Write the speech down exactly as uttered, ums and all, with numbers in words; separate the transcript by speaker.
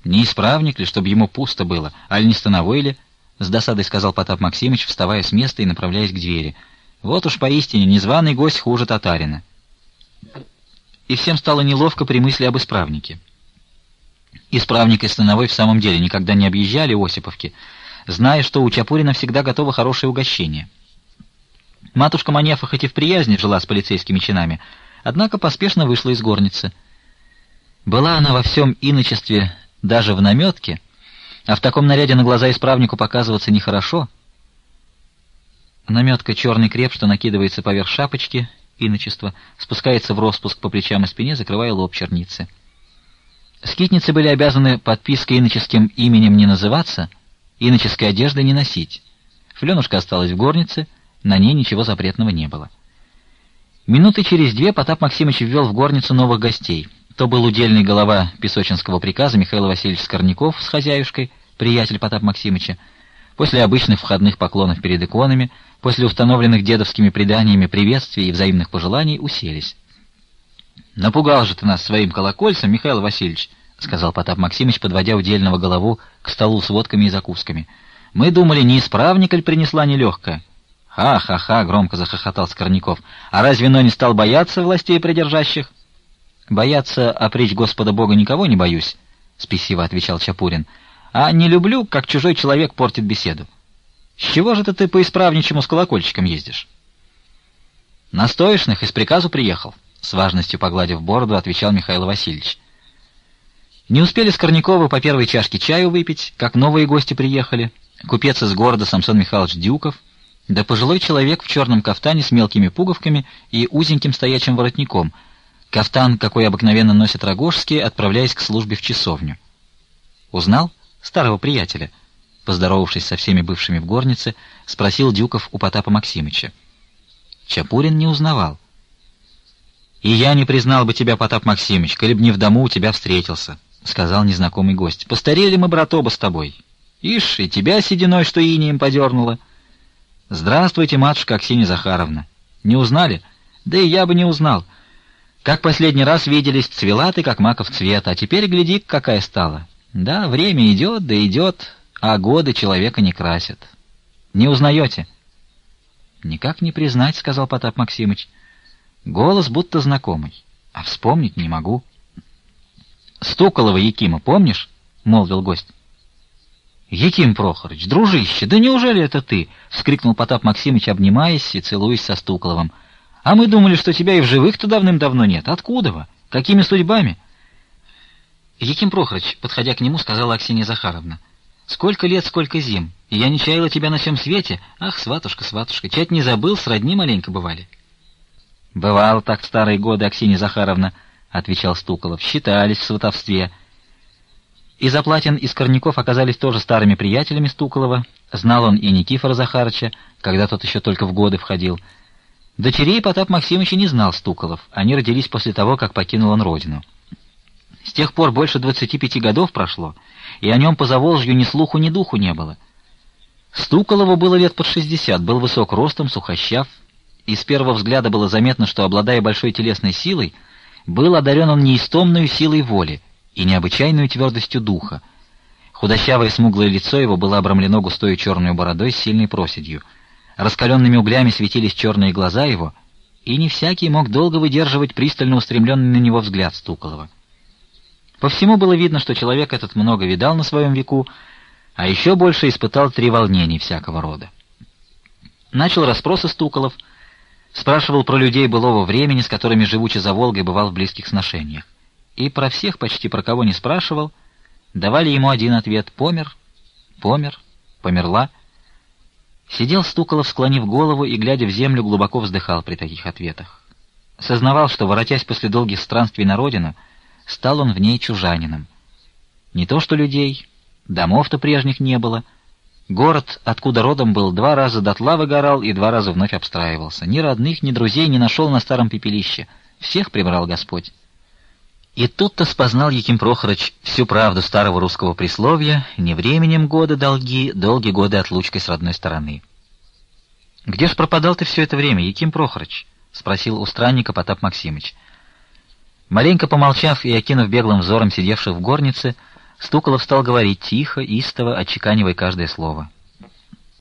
Speaker 1: Не исправник ли, чтобы ему пусто было, аль не становой ли? С досадой сказал Потап Максимыч, вставая с места и направляясь к двери. Вот уж поистине незваный гость хуже татарина. И всем стало неловко при мысли об исправнике. Исправник и становой в самом деле никогда не объезжали Осиповки, зная, что у Чапурина всегда готово хорошее угощение. Матушка Манефа хоть и в приязни жила с полицейскими чинами, однако поспешно вышла из горницы. Была она во всем иночестве, даже в наметке, а в таком наряде на глаза исправнику показываться нехорошо. Наметка — черный креп, что накидывается поверх шапочки, иночества, спускается в роспуск по плечам и спине, закрывая лоб черницы. Скитницы были обязаны подпиской иноческим именем не называться, иноческой одежды не носить. Фленушка осталась в горнице, на ней ничего запретного не было. Минуты через две Потап Максимыч ввел в горницу новых гостей. То был удельный голова Песочинского приказа Михаил Васильевич Скорняков с хозяюшкой, приятель Потапа Максимыча. После обычных входных поклонов перед иконами, после установленных дедовскими преданиями приветствий и взаимных пожеланий, уселись. «Напугал же ты нас своим колокольцем, Михаил Васильевич», — сказал Потап Максимыч, подводя удельного голову к столу с водками и закусками. «Мы думали, не исправник ли принесла нелегкая?» «Ха-ха-ха!» — громко захохотал Скорняков. «А разве но не стал бояться властей придержащих?» «Бояться опречь Господа Бога никого не боюсь», — спесиво отвечал Чапурин. «А не люблю, как чужой человек портит беседу. С чего же ты по исправничему с колокольчиком ездишь?» «На стоечных из приказу приехал», — с важностью погладив бороду, отвечал Михаил Васильевич. Не успели Скорняковы по первой чашке чаю выпить, как новые гости приехали. Купец из города Самсон Михайлович Дюков, да пожилой человек в черном кафтане с мелкими пуговками и узеньким стоячим воротником. Кафтан, какой обыкновенно носят рогожские, отправляясь к службе в часовню. «Узнал старого приятеля?» Поздоровавшись со всеми бывшими в горнице, спросил Дюков у Потапа Максимыча. Чапурин не узнавал. «И я не признал бы тебя, Потап Максимыч, коли б не в дому у тебя встретился», — сказал незнакомый гость. «Постарели мы, брат, оба с тобой. Ишь, и тебя сединой, что инеем подернуло». «Здравствуйте, матушка Аксинья Захаровна. Не узнали? Да и я бы не узнал. Как последний раз виделись, цвела ты, как маков цвет, а теперь гляди, какая стала. Да, время идет, да идет, а годы человека не красят. Не узнаете?» «Никак не признать», — сказал Потап Максимыч. «Голос будто знакомый, а вспомнить не могу». «Стуколова Якима, помнишь?» — молвил гость. «Яким Прохорыч, дружище, да неужели это ты?» — вскрикнул Потап Максимыч, обнимаясь и целуясь со Стуколовым. «А мы думали, что тебя и в живых-то давным-давно нет. Откуда вы? Какими судьбами?» «Яким Прохорыч», — подходя к нему, сказала Аксинья Захаровна, — «сколько лет, сколько зим, и я не чаяла тебя на всем свете. Ах, сватушка, сватушка, чать не забыл, сродни маленько бывали». «Бывало так в старые годы, Аксинья Захаровна», — отвечал Стуколов, — «считались в сватовстве». И Заплатин, и Скорняков оказались тоже старыми приятелями Стуколова. Знал он и Никифора Захарыча, когда тот еще только в годы входил. Дочерей Потап Максимыч не знал Стуколов, они родились после того, как покинул он родину. С тех пор больше двадцати пяти годов прошло, и о нем по Заволжью ни слуху, ни духу не было. Стуколову было лет под шестьдесят, был высок ростом, сухощав, и с первого взгляда было заметно, что, обладая большой телесной силой, был одарен он неистомной силой воли и необычайной твердостью духа. Худощавое смуглое лицо его было обрамлено густой черной бородой с сильной проседью. Раскаленными углями светились черные глаза его, и не всякий мог долго выдерживать пристально устремленный на него взгляд Стуколова. По всему было видно, что человек этот много видал на своем веку, а еще больше испытал три волнений всякого рода. Начал расспросы Стуколов, спрашивал про людей былого времени, с которыми живучи за Волгой бывал в близких сношениях. И про всех почти, про кого не спрашивал, давали ему один ответ: «Помер, помер, померла». Сидел Стуколов, склонив голову, и, глядя в землю, глубоко вздыхал при таких ответах. Сознавал, что, воротясь после долгих странствий на родину, стал он в ней чужанином. Не то что людей, домов-то прежних не было. Город, откуда родом был, два раза дотла выгорал и два раза вновь обстраивался. Ни родных, ни друзей не нашел на старом пепелище. Всех прибрал Господь. И тут-то спознал Яким Прохорыч всю правду старого русского присловия: «Не временем годы долги, долгие годы отлучкой с родной стороны». «Где ж пропадал ты все это время, Яким Прохорыч?» — спросил у странника Потап Максимыч. Маленько помолчав и окинув беглым взором сидевших в горнице, Стуколов стал говорить тихо, истово, отчеканивая каждое слово.